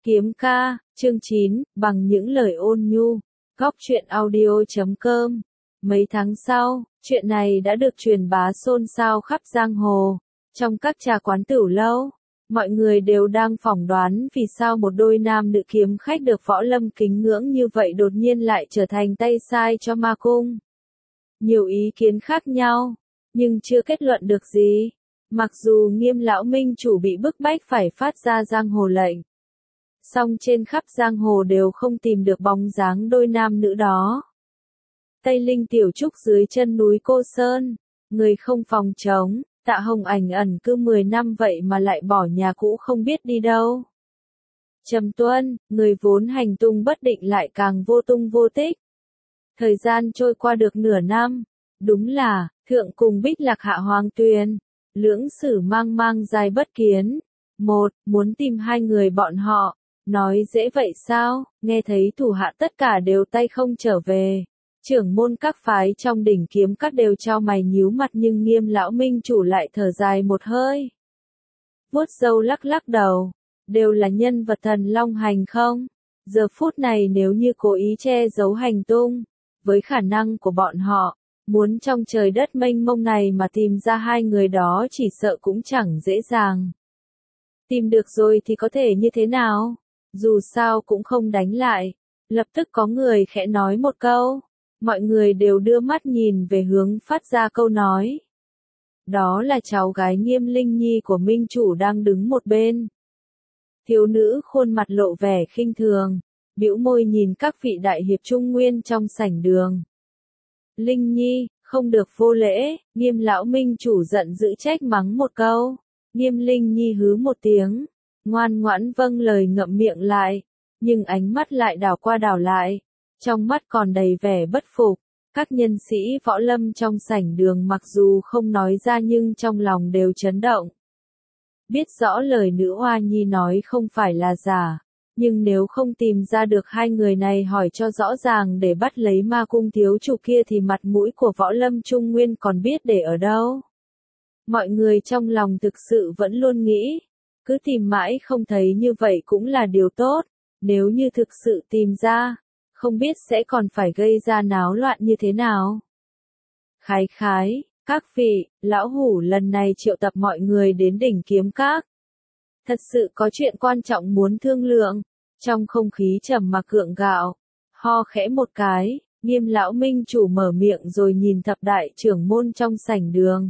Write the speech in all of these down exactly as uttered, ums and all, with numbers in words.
Kiếm ca, chương chín, bằng những lời ôn nhu. Góc truyện audio chấm com. Mấy tháng sau, chuyện này đã được truyền bá xôn xao khắp giang hồ. Trong các trà quán tửu lâu, mọi người đều đang phỏng đoán vì sao một đôi nam nữ kiếm khách được Võ Lâm kính ngưỡng như vậy đột nhiên lại trở thành tay sai cho ma cung. Nhiều ý kiến khác nhau, nhưng chưa kết luận được gì. Mặc dù Nghiêm lão minh chủ bị bức bách phải phát ra giang hồ lệnh, song trên khắp giang hồ đều không tìm được bóng dáng đôi nam nữ đó. Tây Linh tiểu trúc dưới chân núi Cô Sơn, người không phòng chống, Tạ Hồng Ảnh ẩn cư mười năm vậy mà lại bỏ nhà cũ không biết đi đâu. Trầm Tuân, người vốn hành tung bất định lại càng vô tung vô tích. Thời gian trôi qua được nửa năm, đúng là, thượng cùng Bích Lạc hạ Hoàng Tuyền, lưỡng sử mang mang dài bất kiến. Một, muốn tìm hai người bọn họ, nói dễ vậy sao, nghe thấy thủ hạ tất cả đều tay không trở về. Trưởng môn các phái trong đỉnh kiếm các đều trao mày nhíu mặt nhưng Nghiêm lão minh chủ lại thở dài một hơi. Vuốt râu lắc lắc đầu, đều là nhân vật thần long hành không? Giờ phút này nếu như cố ý che giấu hành tung, với khả năng của bọn họ, muốn trong trời đất mênh mông này mà tìm ra hai người đó chỉ sợ cũng chẳng dễ dàng. Tìm được rồi thì có thể như thế nào? Dù sao cũng không đánh lại. Lập tức có người khẽ nói một câu. Mọi người đều đưa mắt nhìn về hướng phát ra câu nói. Đó là cháu gái Nghiêm Linh Nhi của minh chủ đang đứng một bên. Thiếu nữ khuôn mặt lộ vẻ khinh thường, bĩu môi nhìn các vị đại hiệp trung nguyên trong sảnh đường. Linh Nhi, không được vô lễ, Nghiêm lão minh chủ giận dữ trách mắng một câu. Nghiêm Linh Nhi hứ một tiếng, ngoan ngoãn vâng lời ngậm miệng lại, nhưng ánh mắt lại đảo qua đảo lại, trong mắt còn đầy vẻ bất phục. Các nhân sĩ võ lâm trong sảnh đường mặc dù không nói ra nhưng trong lòng đều chấn động. Biết rõ lời nữ oa nhi nói không phải là giả, nhưng nếu không tìm ra được hai người này hỏi cho rõ ràng để bắt lấy ma cung thiếu chủ kia thì mặt mũi của võ lâm trung nguyên còn biết để ở đâu. Mọi người trong lòng thực sự vẫn luôn nghĩ, cứ tìm mãi không thấy như vậy cũng là điều tốt, nếu như thực sự tìm ra, không biết sẽ còn phải gây ra náo loạn như thế nào. Khái khái, các vị, lão hủ lần này triệu tập mọi người đến đỉnh kiếm các. Thật sự có chuyện quan trọng muốn thương lượng, trong không khí trầm mặc gượng gạo, ho khẽ một cái, Nghiêm lão minh chủ mở miệng rồi nhìn thập đại trưởng môn trong sảnh đường.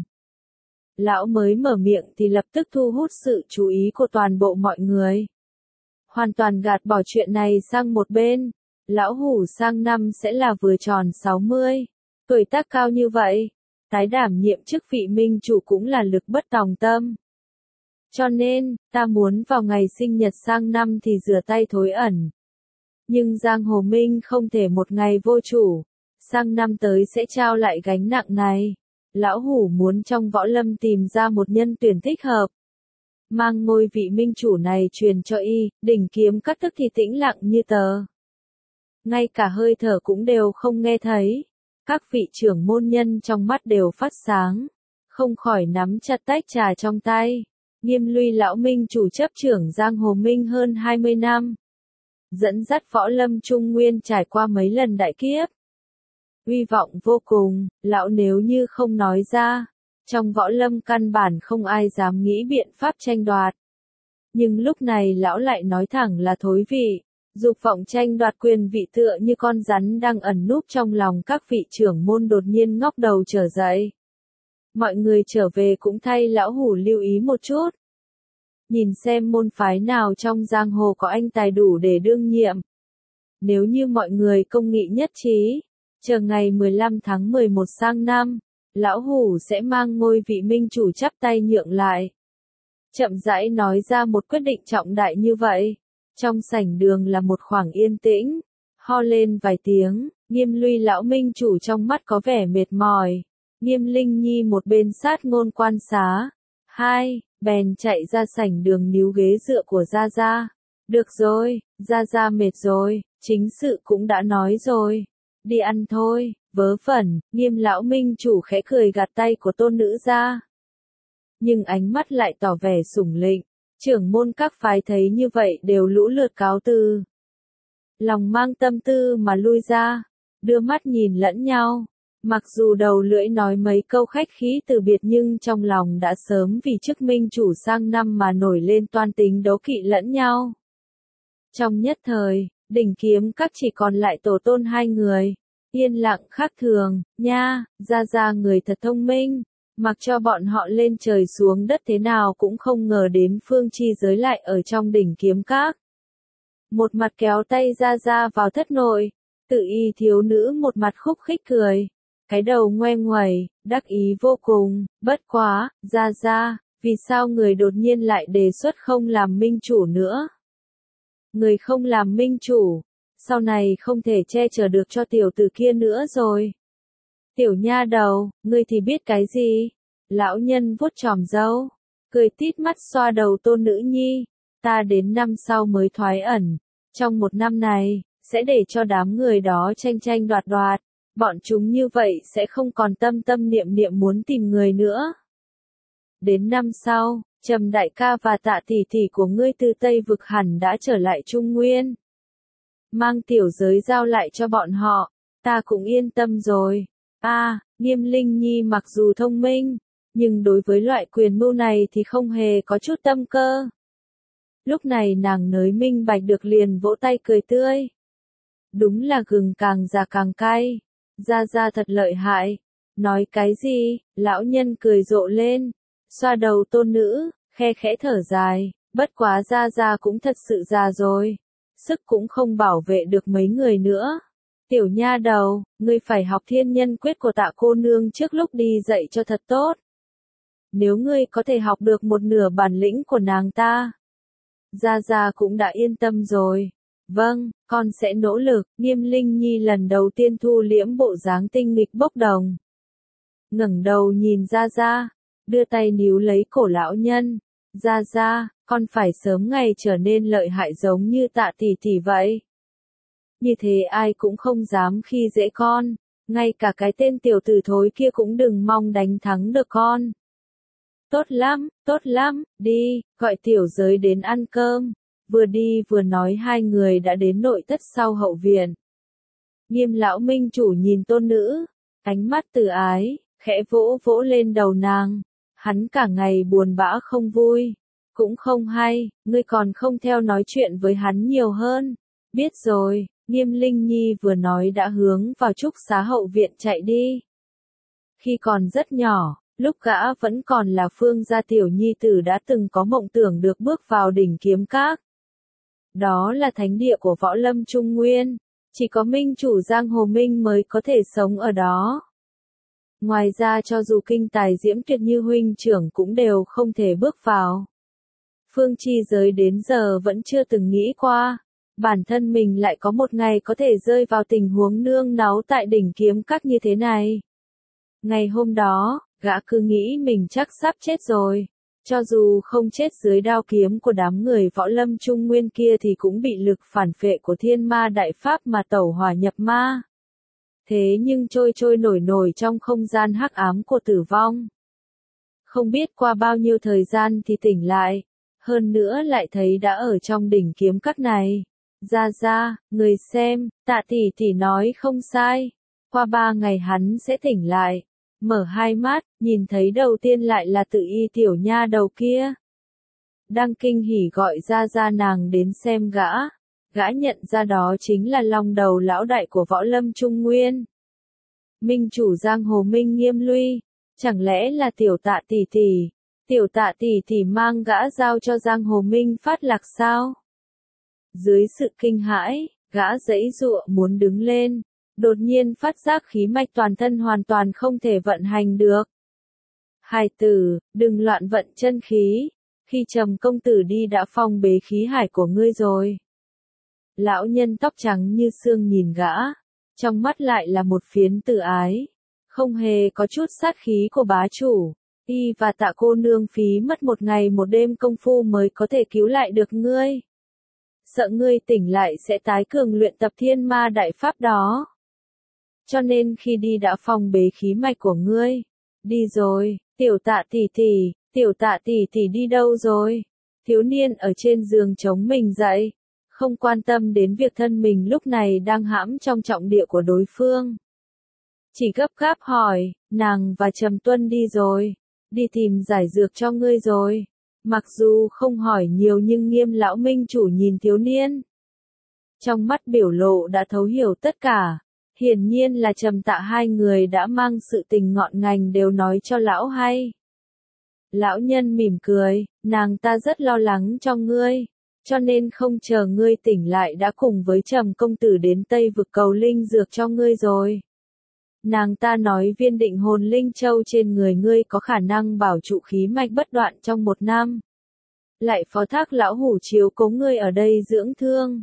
Lão mới mở miệng thì lập tức thu hút sự chú ý của toàn bộ mọi người. Hoàn toàn gạt bỏ chuyện này sang một bên, lão hủ sang năm sẽ là vừa tròn sáu mươi, tuổi tác cao như vậy, tái đảm nhiệm chức vị minh chủ cũng là lực bất tòng tâm. Cho nên, ta muốn vào ngày sinh nhật sang năm thì rửa tay thối ẩn. Nhưng Giang Hồ Minh không thể một ngày vô chủ, sang năm tới sẽ trao lại gánh nặng này. Lão hủ muốn trong võ lâm tìm ra một nhân tuyển thích hợp, mang ngôi vị minh chủ này truyền cho y. Đỉnh kiếm các tức thì tĩnh lặng như tờ, ngay cả hơi thở cũng đều không nghe thấy. Các vị trưởng môn nhân trong mắt đều phát sáng, không khỏi nắm chặt tách trà trong tay. Nghiêm Luy lão minh chủ chấp trưởng giang hồ minh hơn hai mươi năm, dẫn dắt võ lâm trung nguyên trải qua mấy lần đại kiếp, uy vọng vô cùng. Lão nếu như không nói ra, trong võ lâm căn bản không ai dám nghĩ biện pháp tranh đoạt. Nhưng lúc này lão lại nói thẳng là thối vị, dục vọng tranh đoạt quyền vị tựa như con rắn đang ẩn núp trong lòng các vị trưởng môn đột nhiên ngóc đầu trở dậy. Mọi người trở về cũng thay lão hủ lưu ý một chút. Nhìn xem môn phái nào trong giang hồ có anh tài đủ để đương nhiệm. Nếu như mọi người công nghị nhất trí, chờ ngày mười lăm tháng mười một sang năm, lão hủ sẽ mang ngôi vị minh chủ chắp tay nhượng lại. Chậm rãi nói ra một quyết định trọng đại như vậy. Trong sảnh đường là một khoảng yên tĩnh, ho lên vài tiếng, Nghiêm Luy lão minh chủ trong mắt có vẻ mệt mỏi. Nghiêm Linh Nhi một bên sát ngôn quan xá. Hai, bèn chạy ra sảnh đường níu ghế dựa của Gia Gia. Được rồi, Gia Gia mệt rồi, chính sự cũng đã nói rồi. Đi ăn thôi, vớ vẩn. Nghiêm lão minh chủ khẽ cười gạt tay của tôn nữ ra. Nhưng ánh mắt lại tỏ vẻ sủng lịnh. Trưởng môn các phái thấy như vậy đều lũ lượt cáo từ. Lòng mang tâm tư mà lui ra, đưa mắt nhìn lẫn nhau. Mặc dù đầu lưỡi nói mấy câu khách khí từ biệt nhưng trong lòng đã sớm vì chức minh chủ sang năm mà nổi lên toan tính đấu kỵ lẫn nhau. Trong nhất thời, đỉnh kiếm các chỉ còn lại tổ tôn hai người. Yên lặng khác thường, nha, ra ra người thật thông minh. Mặc cho bọn họ lên trời xuống đất thế nào cũng không ngờ đến phương chi giới lại ở trong đỉnh kiếm các. Một mặt kéo tay ra ra vào thất nội, tự y thiếu nữ một mặt khúc khích cười. Cái đầu ngoe nguẩy, đắc ý vô cùng, bất quá, ra ra, vì sao người đột nhiên lại đề xuất không làm minh chủ nữa? Người không làm minh chủ, sau này không thể che chở được cho tiểu tử kia nữa rồi. Tiểu nha đầu, ngươi thì biết cái gì? Lão nhân vuốt chòm râu, cười tít mắt xoa đầu tôn nữ nhi. Ta đến năm sau mới thoái ẩn, trong một năm này, sẽ để cho đám người đó tranh tranh đoạt đoạt. Bọn chúng như vậy sẽ không còn tâm tâm niệm niệm muốn tìm người nữa. Đến năm sau, Trầm đại ca và Tạ tỷ tỷ của ngươi từ Tây vực hẳn đã trở lại Trung Nguyên. Mang tiểu giới giao lại cho bọn họ, ta cũng yên tâm rồi. A, à, Nghiêm Linh Nhi mặc dù thông minh, nhưng đối với loại quyền mưu này thì không hề có chút tâm cơ. Lúc này nàng nới minh bạch được liền vỗ tay cười tươi. Đúng là gừng càng già càng cay. Gia Gia thật lợi hại. Nói cái gì? Lão nhân cười rộ lên, xoa đầu tôn nữ, khe khẽ thở dài. Bất quá Gia Gia cũng thật sự già rồi, sức cũng không bảo vệ được mấy người nữa. Tiểu nha đầu, ngươi phải học thiên nhân quyết của Tạ cô nương trước lúc đi dạy cho thật tốt. Nếu ngươi có thể học được một nửa bản lĩnh của nàng ta, Gia Gia cũng đã yên tâm rồi. Vâng, con sẽ nỗ lực. Nghiêm Linh Nhi lần đầu tiên thu liễm bộ dáng tinh nghịch bốc đồng. Ngẩng đầu nhìn Gia Gia, đưa tay níu lấy cổ lão nhân. Gia Gia, con phải sớm ngày trở nên lợi hại giống như Tạ tỷ tỷ vậy. Như thế ai cũng không dám khi dễ con, ngay cả cái tên tiểu tử thối kia cũng đừng mong đánh thắng được con. Tốt lắm, tốt lắm, đi, gọi tiểu giới đến ăn cơm. Vừa đi vừa nói hai người đã đến nội thất sau hậu viện. Nghiêm lão minh chủ nhìn tôn nữ, ánh mắt từ ái, khẽ vỗ vỗ lên đầu nàng. Hắn cả ngày buồn bã không vui, cũng không hay, ngươi còn không theo nói chuyện với hắn nhiều hơn. Biết rồi, Nghiêm Linh Nhi vừa nói đã hướng vào trúc xá hậu viện chạy đi. Khi còn rất nhỏ, lúc gã vẫn còn là Phương gia tiểu nhi tử đã từng có mộng tưởng được bước vào đỉnh kiếm các. Đó là thánh địa của võ lâm Trung Nguyên, chỉ có minh chủ giang hồ Minh mới có thể sống ở đó. Ngoài ra cho dù kinh tài diễm tuyệt như huynh trưởng cũng đều không thể bước vào. Phương chi giới đến giờ vẫn chưa từng nghĩ qua, bản thân mình lại có một ngày có thể rơi vào tình huống nương náu tại đỉnh kiếm các như thế này. Ngày hôm đó, gã cứ nghĩ mình chắc sắp chết rồi. Cho dù không chết dưới đao kiếm của đám người võ lâm Trung Nguyên kia thì cũng bị lực phản phệ của thiên ma đại pháp mà tẩu hỏa nhập ma. Thế nhưng trôi trôi nổi nổi trong không gian hắc ám của tử vong. Không biết qua bao nhiêu thời gian thì tỉnh lại, hơn nữa lại thấy đã ở trong đỉnh kiếm các này. Ra ra, người xem, Tạ tỷ tỷ nói không sai, qua ba ngày hắn sẽ tỉnh lại. Mở hai mắt, nhìn thấy đầu tiên lại là tự y tiểu nha đầu kia. Đang kinh hỉ gọi ra ra nàng đến xem gã. Gã nhận ra đó chính là long đầu lão đại của võ lâm Trung Nguyên. Minh chủ giang hồ Minh Nghiêm Luy. Chẳng lẽ là tiểu Tạ tỷ tỷ? Tiểu Tạ tỷ tỷ mang gã giao cho giang hồ Minh phát lạc sao? Dưới sự kinh hãi, gã giãy giụa muốn đứng lên. Đột nhiên phát giác khí mạch toàn thân hoàn toàn không thể vận hành được. Hài tử, đừng loạn vận chân khí, khi Trầm công tử đi đã phong bế khí hải của ngươi rồi. Lão nhân tóc trắng như xương nhìn gã, trong mắt lại là một phiến tự ái, không hề có chút sát khí của bá chủ. Y và Tạ cô nương phí mất một ngày một đêm công phu mới có thể cứu lại được ngươi. Sợ ngươi tỉnh lại sẽ tái cường luyện tập thiên ma đại pháp đó. Cho nên khi đi đã phong bế khí mạch của ngươi. Đi rồi, tiểu Tạ tỷ tỷ, tiểu Tạ tỷ tỷ đi đâu rồi? Thiếu niên ở trên giường chống mình dậy, không quan tâm đến việc thân mình lúc này đang hãm trong trọng địa của đối phương. Chỉ gấp gáp hỏi, nàng và Trầm Tuân đi rồi, đi tìm giải dược cho ngươi rồi. Mặc dù không hỏi nhiều nhưng Nghiêm lão minh chủ nhìn thiếu niên. Trong mắt biểu lộ đã thấu hiểu tất cả, hiển nhiên là Trầm Tạ hai người đã mang sự tình ngọn ngành đều nói cho lão hay. Lão nhân mỉm cười, nàng ta rất lo lắng cho ngươi, cho nên không chờ ngươi tỉnh lại đã cùng với Trầm công tử đến Tây vực cầu linh dược cho ngươi rồi. Nàng ta nói viên định hồn linh châu trên người ngươi có khả năng bảo trụ khí mạch bất đoạn trong một năm. Lại phó thác lão hủ chiếu cố ngươi ở đây dưỡng thương.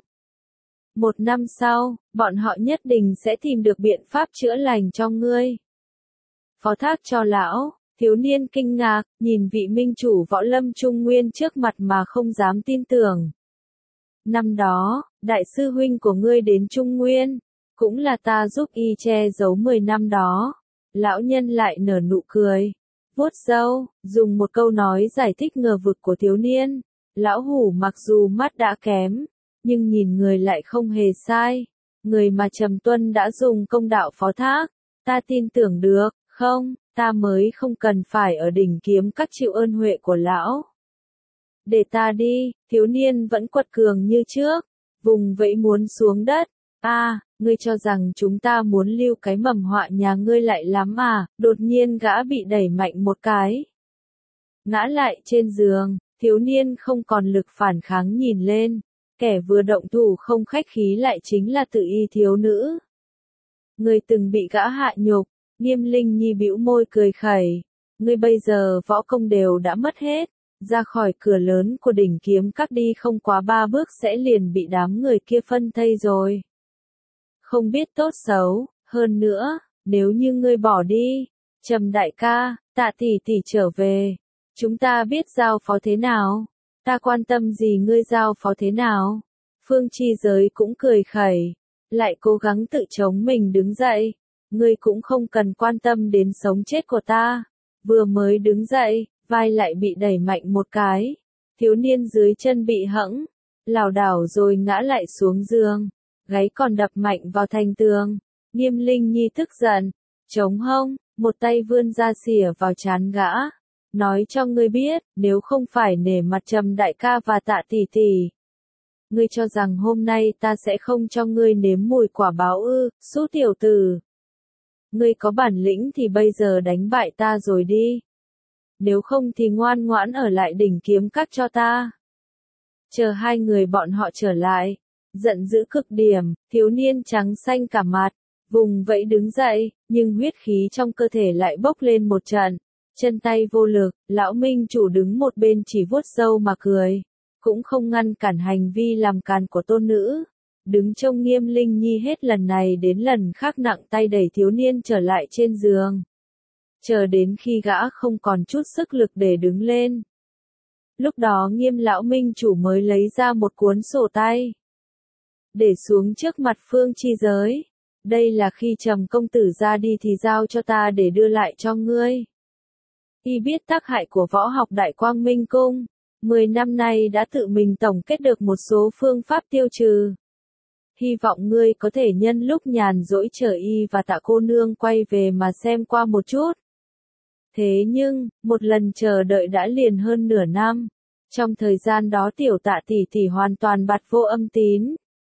Một năm sau, bọn họ nhất định sẽ tìm được biện pháp chữa lành cho ngươi. Phó thác cho lão, thiếu niên kinh ngạc, nhìn vị minh chủ võ lâm trung nguyên trước mặt mà không dám tin tưởng. Năm đó, đại sư huynh của ngươi đến Trung Nguyên, cũng là ta giúp y che giấu mười năm đó. Lão nhân lại nở nụ cười, vuốt râu, dùng một câu nói giải thích ngờ vực của thiếu niên. Lão hủ mặc dù mắt đã kém, nhưng nhìn người lại không hề sai. Người mà Trầm Tuân đã dùng công đạo phó thác, ta tin tưởng được, không, ta mới không cần phải ở đỉnh kiếm các chịu ơn huệ của lão. Để ta đi, thiếu niên vẫn quật cường như trước, vùng vẫy muốn xuống đất. A, à, ngươi cho rằng chúng ta muốn lưu cái mầm họa nhà ngươi lại lắm à, đột nhiên gã bị đẩy mạnh một cái. Ngã lại trên giường, thiếu niên không còn lực phản kháng nhìn lên, kẻ vừa động thủ không khách khí lại chính là Tự Y thiếu nữ. Ngươi từng bị gã hạ nhục, Nghiêm Linh Nhi bĩu môi cười khẩy, ngươi bây giờ võ công đều đã mất hết, ra khỏi cửa lớn của đỉnh kiếm các đi không quá ba bước sẽ liền bị đám người kia phân thây rồi. Không biết tốt xấu, hơn nữa, nếu như ngươi bỏ đi, Trầm đại ca, Tạ tỷ tỷ trở về, chúng ta biết giao phó thế nào, ta quan tâm gì ngươi giao phó thế nào. Phương Chi Giới cũng cười khẩy, lại cố gắng tự chống mình đứng dậy, ngươi cũng không cần quan tâm đến sống chết của ta. Vừa mới đứng dậy, vai lại bị đẩy mạnh một cái, thiếu niên dưới chân bị hẫng, lảo đảo rồi ngã lại xuống giường. Gáy còn đập mạnh vào thành tường. Nghiêm Linh Nhi tức giận, chống hông, một tay vươn ra xỉa vào trán gã. Nói cho ngươi biết, nếu không phải nể mặt Trầm đại ca và Tạ tỷ tỷ, ngươi cho rằng hôm nay ta sẽ không cho ngươi nếm mùi quả báo ư, Sú tiểu tử. Ngươi có bản lĩnh thì bây giờ đánh bại ta rồi đi. Nếu không thì ngoan ngoãn ở lại đỉnh kiếm các cho ta. Chờ hai người bọn họ trở lại. Giận dữ cực điểm, thiếu niên trắng xanh cả mặt, vùng vẫy đứng dậy, nhưng huyết khí trong cơ thể lại bốc lên một trận, chân tay vô lực, lão minh chủ đứng một bên chỉ vuốt râu mà cười, cũng không ngăn cản hành vi làm càn của tôn nữ, đứng trông Nghiêm Linh Nhi hết lần này đến lần khác nặng tay đẩy thiếu niên trở lại trên giường, chờ đến khi gã không còn chút sức lực để đứng lên. Lúc đó Nghiêm lão minh chủ mới lấy ra một cuốn sổ tay, để xuống trước mặt Phương Chi Giới. Đây là khi Trầm công tử ra đi thì giao cho ta để đưa lại cho ngươi. Y biết tác hại của võ học Đại Quang Minh Cung, mười năm nay đã tự mình tổng kết được một số phương pháp tiêu trừ. Hy vọng ngươi có thể nhân lúc nhàn rỗi chờ Y và Tạ cô nương quay về mà xem qua một chút. Thế nhưng, một lần chờ đợi đã liền hơn nửa năm. Trong thời gian đó tiểu Tạ tỷ tỷ hoàn toàn bặt vô âm tín.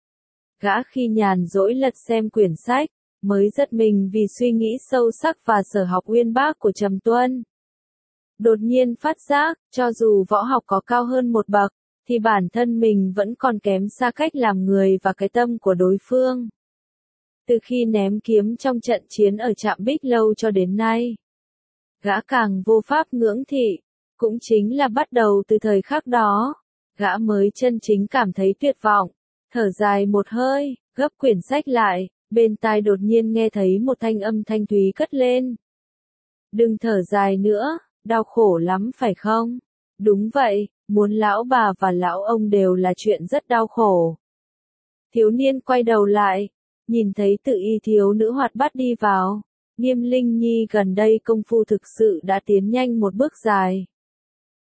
Gã khi nhàn rỗi lật xem quyển sách, mới giật mình vì suy nghĩ sâu sắc và sở học uyên bác của Trầm Tuân. Đột nhiên phát giác, cho dù võ học có cao hơn một bậc, thì bản thân mình vẫn còn kém xa cách làm người và cái tâm của đối phương. Từ khi ném kiếm trong trận chiến ở Trạm Bích Lâu cho đến nay, gã càng vô pháp ngưỡng thị, cũng chính là bắt đầu từ thời khắc đó, gã mới chân chính cảm thấy tuyệt vọng. Thở dài một hơi, gấp quyển sách lại, bên tai đột nhiên nghe thấy một thanh âm thanh thúy cất lên. Đừng thở dài nữa, đau khổ lắm phải không? Đúng vậy, muốn lão bà và lão ông đều là chuyện rất đau khổ. Thiếu niên quay đầu lại, nhìn thấy Tự Y thiếu nữ hoạt bát đi vào. Nghiêm Linh Nhi gần đây công phu thực sự đã tiến nhanh một bước dài.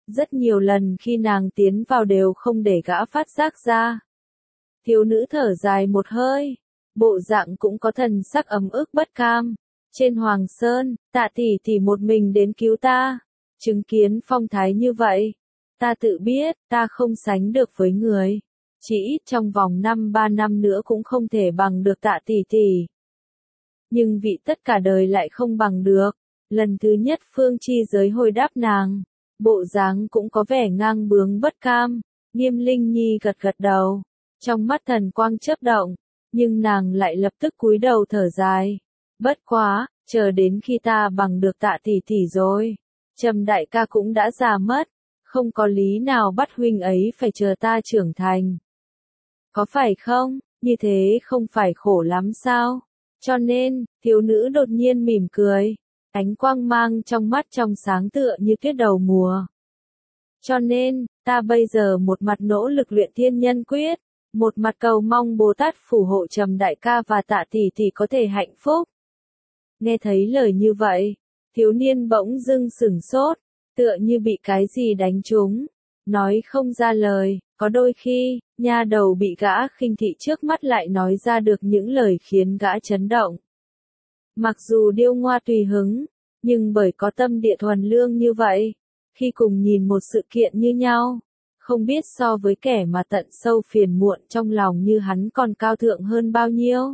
Rất nhiều lần khi nàng tiến vào đều không để gã phát giác ra. Thiếu nữ thở dài một hơi, bộ dạng cũng có thần sắc ấm ức bất cam. Trên Hoàng Sơn, Tạ tỷ tỷ một mình đến cứu ta, chứng kiến phong thái như vậy, ta tự biết, ta không sánh được với người. Chỉ ít trong vòng năm ba năm nữa cũng không thể bằng được Tạ tỷ tỷ. Nhưng vị tất cả đời lại không bằng được. Lần thứ nhất Phương Chi giới hồi đáp nàng, bộ dáng cũng có vẻ ngang bướng bất cam. Nghiêm Linh Nhi gật gật đầu, trong mắt thần quang chớp động, nhưng nàng lại lập tức cúi đầu thở dài. Bất quá, chờ đến khi ta bằng được Tạ tỷ tỷ rồi, Trầm đại ca cũng đã già mất, không có lý nào bắt huynh ấy phải chờ ta trưởng thành. Có phải không, như thế không phải khổ lắm sao? Cho nên, thiếu nữ đột nhiên mỉm cười, ánh quang mang trong mắt trong sáng tựa như tuyết đầu mùa. Cho nên, ta bây giờ một mặt nỗ lực luyện thiên nhân quyết, một mặt cầu mong Bồ Tát phù hộ Trầm đại ca và Tạ tỷ tỷ có thể hạnh phúc. Nghe thấy lời như vậy, thiếu niên bỗng dưng sửng sốt, tựa như bị cái gì đánh trúng, nói không ra lời. Có đôi khi, nha đầu bị gã khinh thị trước mắt lại nói ra được những lời khiến gã chấn động. Mặc dù điêu ngoa tùy hứng, nhưng bởi có tâm địa thuần lương như vậy, khi cùng nhìn một sự kiện như nhau, không biết so với kẻ mà tận sâu phiền muộn trong lòng như hắn còn cao thượng hơn bao nhiêu.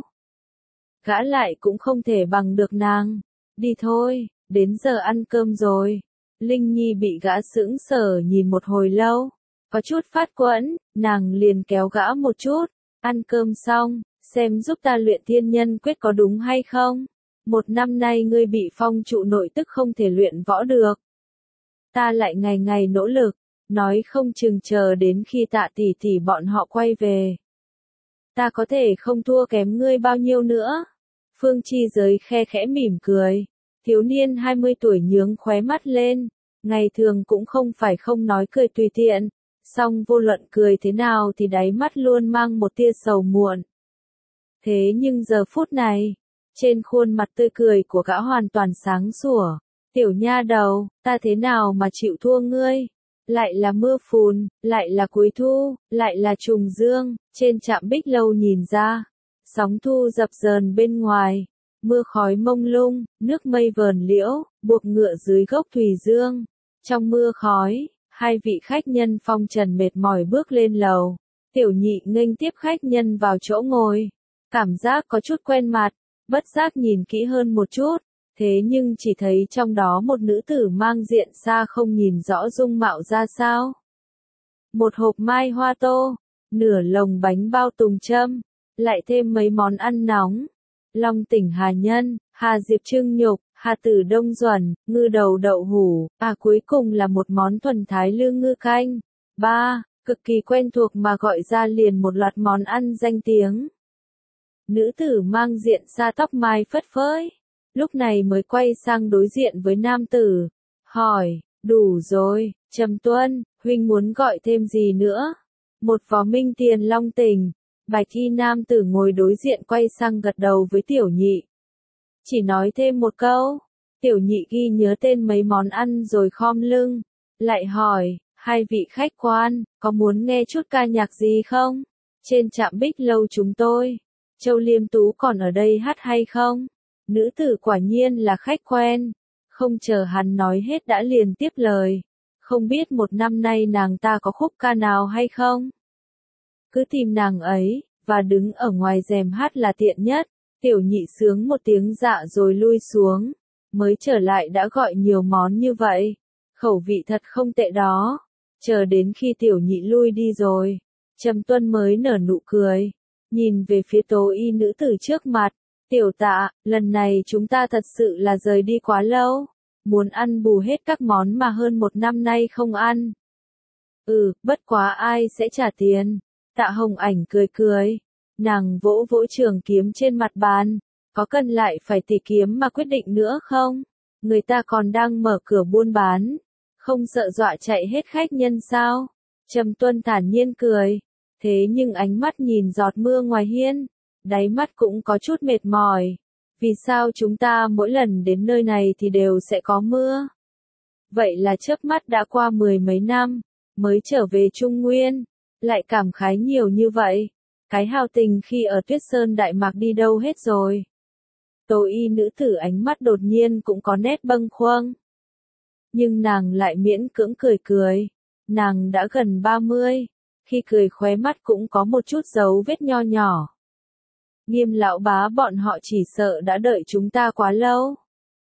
Gã lại cũng không thể bằng được nàng. Đi thôi, đến giờ ăn cơm rồi. Linh Nhi bị gã sững sờ nhìn một hồi lâu, có chút phát quẫn, nàng liền kéo gã một chút. Ăn cơm xong, xem giúp ta luyện thiên nhân quyết có đúng hay không. Một năm nay ngươi bị phong trụ nội tức không thể luyện võ được. Ta lại ngày ngày nỗ lực, nói không chừng chờ đến khi Tạ tỷ tỷ bọn họ quay về, ta có thể không thua kém ngươi bao nhiêu nữa. Phương Chi giới khe khẽ mỉm cười, thiếu niên hai mươi tuổi nhướng khóe mắt lên, ngày thường cũng không phải không nói cười tùy tiện, song vô luận cười thế nào thì đáy mắt luôn mang một tia sầu muộn. Thế nhưng giờ phút này, trên khuôn mặt tươi cười của gã hoàn toàn sáng sủa. Tiểu nha đầu, ta thế nào mà chịu thua ngươi? Lại là mưa phùn, lại là cuối thu, lại là trùng dương, trên trạm Bích Lâu nhìn ra. Sóng thu dập dờn bên ngoài, mưa khói mông lung, nước mây vờn liễu, buộc ngựa dưới gốc thủy dương. Trong mưa khói, hai vị khách nhân phong trần mệt mỏi bước lên lầu. Tiểu nhị nghênh tiếp khách nhân vào chỗ ngồi. Cảm giác có chút quen mặt, bất giác nhìn kỹ hơn một chút. Thế nhưng chỉ thấy trong đó một nữ tử mang diện xa không nhìn rõ dung mạo ra sao. Một hộp mai hoa tô, nửa lồng bánh bao tùng châm, lại thêm mấy món ăn nóng. Long tỉnh hà nhân, hà diệp trưng nhục, hà tử đông duẩn, ngư đầu đậu hủ, à cuối cùng là một món thuần thái lương ngư canh. Ba, cực kỳ quen thuộc mà gọi ra liền một loạt món ăn danh tiếng. Nữ tử mang diện xa tóc mai phất phới, lúc này mới quay sang đối diện với nam tử, hỏi, đủ rồi, Trầm Tuân, huynh muốn gọi thêm gì nữa? Một vò minh tiền long tỉnh. Bạch y nam tử ngồi đối diện quay sang gật đầu với tiểu nhị. Chỉ nói thêm một câu, tiểu nhị ghi nhớ tên mấy món ăn rồi khom lưng, lại hỏi, hai vị khách quan, có muốn nghe chút ca nhạc gì không? Trên trạm Bích Lâu chúng tôi, Châu Liêm Tú còn ở đây hát hay không? Nữ tử quả nhiên là khách quen, không chờ hắn nói hết đã liền tiếp lời, không biết một năm nay nàng ta có khúc ca nào hay không? Cứ tìm nàng ấy, và đứng ở ngoài rèm hát là tiện nhất. Tiểu nhị sướng một tiếng dạ rồi lui xuống, mới trở lại đã gọi nhiều món như vậy. Khẩu vị thật không tệ đó. Chờ đến khi tiểu nhị lui đi rồi, Trầm Tuân mới nở nụ cười, nhìn về phía tố y nữ tử trước mặt. Tiểu Tạ, lần này chúng ta thật sự là rời đi quá lâu, muốn ăn bù hết các món mà hơn một năm nay không ăn. Ừ, bất quá ai sẽ trả tiền? Tạ Hồng Ảnh cười cười, nàng vỗ vỗ trường kiếm trên mặt bàn, có cần lại phải tỉ kiếm mà quyết định nữa không? Người ta còn đang mở cửa buôn bán, không sợ dọa chạy hết khách nhân sao? Trầm Tuân thản nhiên cười, thế nhưng ánh mắt nhìn giọt mưa ngoài hiên, đáy mắt cũng có chút mệt mỏi. Vì sao chúng ta mỗi lần đến nơi này thì đều sẽ có mưa? Vậy là chớp mắt đã qua mười mấy năm, mới trở về Trung Nguyên, lại cảm khái nhiều như vậy. Cái hào tình khi ở Tuyết Sơn Đại Mạc đi đâu hết rồi. Tố y nữ tử ánh mắt đột nhiên cũng có nét bâng khuâng. Nhưng nàng lại miễn cưỡng cười cười. Nàng đã gần ba mươi, khi cười khóe mắt cũng có một chút dấu vết nho nhỏ. Nghiêm lão bá bọn họ chỉ sợ đã đợi chúng ta quá lâu.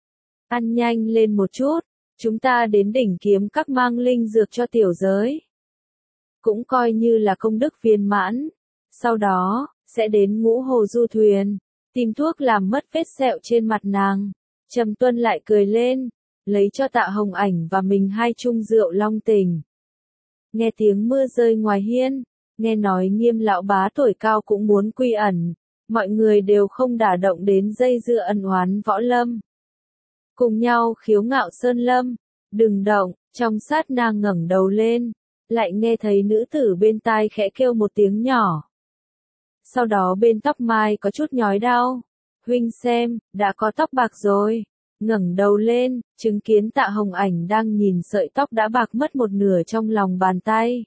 Ăn nhanh lên một chút, chúng ta đến đỉnh kiếm các mang linh dược cho tiểu giới. Cũng coi như là công đức viên mãn. Sau đó, sẽ đến Ngũ Hồ du thuyền, tìm thuốc làm mất vết sẹo trên mặt nàng. Trầm Tuân lại cười lên, lấy cho Tạ Hồng Ảnh và mình hai chung rượu long tình. Nghe tiếng mưa rơi ngoài hiên, nghe nói Nghiêm lão bá tuổi cao cũng muốn quy ẩn, mọi người đều không đả động đến dây dưa ân oán võ lâm. Cùng nhau khiếu ngạo sơn lâm, đừng động, trong sát na ngẩng đầu lên, lại nghe thấy nữ tử bên tai khẽ kêu một tiếng nhỏ. Sau đó bên tóc mai có chút nhói đau, huynh xem, đã có tóc bạc rồi. Ngẩng đầu lên, chứng kiến Tạ Hồng Ảnh đang nhìn sợi tóc đã bạc mất một nửa trong lòng bàn tay.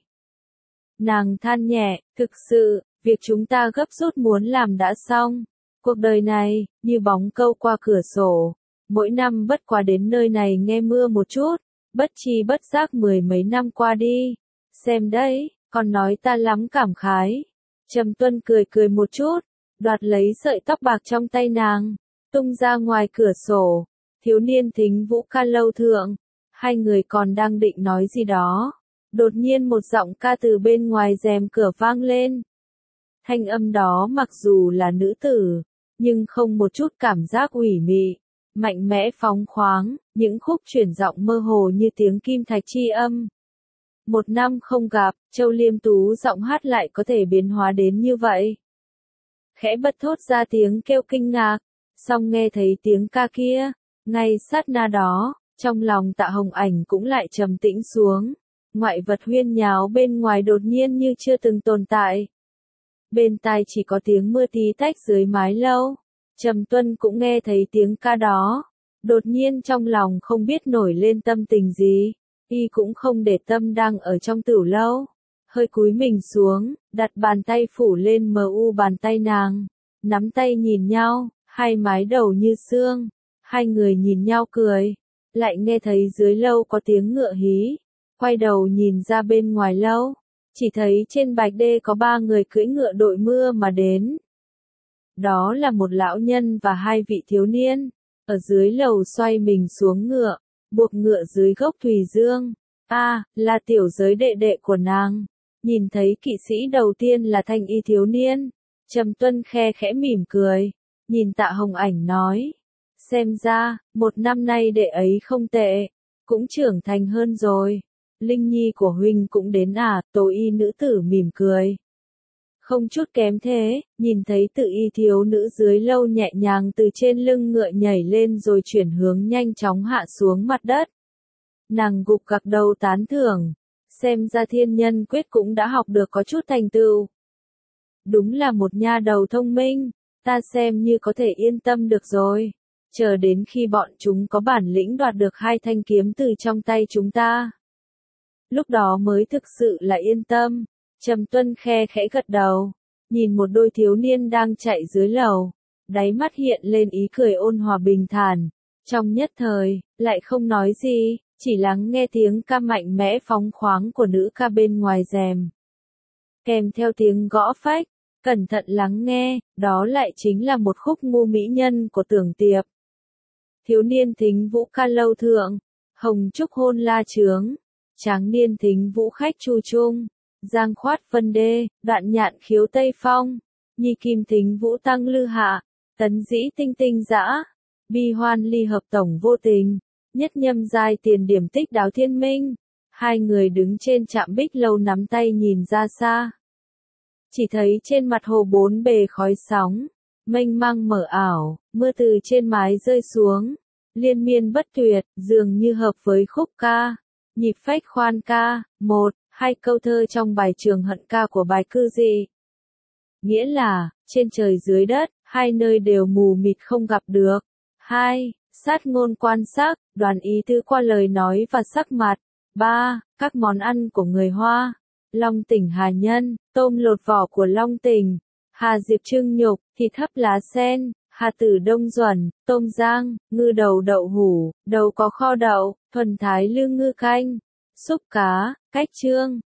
Nàng than nhẹ, thực sự, việc chúng ta gấp rút muốn làm đã xong. Cuộc đời này, như bóng câu qua cửa sổ. Mỗi năm bất quá đến nơi này nghe mưa một chút, bất chi bất giác mười mấy năm qua đi. Xem đấy, còn nói ta lắm cảm khái. Trầm Tuân cười cười một chút, đoạt lấy sợi tóc bạc trong tay nàng, tung ra ngoài cửa sổ. Thiếu niên Thính Vũ ca lâu thượng, hai người còn đang định nói gì đó. Đột nhiên một giọng ca từ bên ngoài rèm cửa vang lên. Thanh âm đó mặc dù là nữ tử, nhưng không một chút cảm giác ủy mị, mạnh mẽ phóng khoáng, những khúc chuyển giọng mơ hồ như tiếng kim thạch chi âm. Một năm không gặp, Châu Liêm Tú giọng hát lại có thể biến hóa đến như vậy. Khẽ bật thốt ra tiếng kêu kinh ngạc, xong nghe thấy tiếng ca kia, ngay sát na đó, trong lòng Tạ Hồng Ảnh cũng lại trầm tĩnh xuống. Ngoại vật huyên nháo bên ngoài đột nhiên như chưa từng tồn tại. Bên tai chỉ có tiếng mưa tí tách dưới mái lâu. Trầm Tuân cũng nghe thấy tiếng ca đó. Đột nhiên trong lòng không biết nổi lên tâm tình gì. Y cũng không để tâm đang ở trong tửu lâu. Hơi cúi mình xuống, đặt bàn tay phủ lên mờ u bàn tay nàng. Nắm tay nhìn nhau, hai mái đầu như xương. Hai người nhìn nhau cười. Lại nghe thấy dưới lâu có tiếng ngựa hí. Quay đầu nhìn ra bên ngoài lâu, chỉ thấy trên bạch đê có ba người cưỡi ngựa đội mưa mà đến. Đó là một lão nhân và hai vị thiếu niên, ở dưới lầu xoay mình xuống ngựa, buộc ngựa dưới gốc thùy dương. A, à, là tiểu giới đệ đệ của nàng. Nhìn thấy kỵ sĩ đầu tiên là thanh y thiếu niên, Trầm Tuân khe khẽ mỉm cười, nhìn Tạ Hồng Ảnh nói, xem ra, một năm nay đệ ấy không tệ, cũng trưởng thành hơn rồi. Linh nhi của huynh cũng đến à, Tố y nữ tử mỉm cười. Không chút kém thế, nhìn thấy tự y thiếu nữ dưới lâu nhẹ nhàng từ trên lưng ngựa nhảy lên rồi chuyển hướng nhanh chóng hạ xuống mặt đất. Nàng gục gặc đầu tán thưởng, xem ra thiên nhân quyết cũng đã học được có chút thành tựu. Đúng là một nha đầu thông minh, ta xem như có thể yên tâm được rồi. Chờ đến khi bọn chúng có bản lĩnh đoạt được hai thanh kiếm từ trong tay chúng ta. Lúc đó mới thực sự là yên tâm. Trầm Tuân khe khẽ gật đầu, nhìn một đôi thiếu niên đang chạy dưới lầu, đáy mắt hiện lên ý cười ôn hòa bình thản. Trong nhất thời, lại không nói gì, chỉ lắng nghe tiếng ca mạnh mẽ phóng khoáng của nữ ca bên ngoài rèm. Kèm theo tiếng gõ phách, cẩn thận lắng nghe, đó lại chính là một khúc ngu mỹ nhân của Tưởng Tiệp. Thiếu niên Thính Vũ ca lâu thượng, hồng trúc hôn la trướng. Tráng niên Thính Vũ khách chu trung, giang khoát vân đê, đoạn nhạn khiếu tây phong, nhi kim Thính Vũ tăng lư hạ, tấn dĩ tinh tinh dã, bi hoan ly hợp tổng vô tình, nhất nhâm giai tiền điểm tích đáo thiên minh. Hai người đứng trên trạm bích lâu nắm tay nhìn ra xa. Chỉ thấy trên mặt hồ bốn bề khói sóng, mênh mang mở ảo, mưa từ trên mái rơi xuống, liên miên bất tuyệt, dường như hợp với khúc ca. Nhịp phách khoan ca, một, hai câu thơ trong bài Trường Hận ca của bài Cư Dị. Nghĩa là, trên trời dưới đất, hai nơi đều mù mịt không gặp được. Hai, Sát ngôn quan sát, đoán ý tứ qua lời nói và sắc mặt. ba. Các món ăn của người Hoa. Long tỉnh hà nhân, tôm lột vỏ của Long tỉnh, hà diệp trưng nhục, thịt hấp lá sen, hà tử đông duẩn, tôm rang, ngư đầu đậu hủ, đầu có kho đậu, thuần thái lương ngư canh, súp cá, cách trương.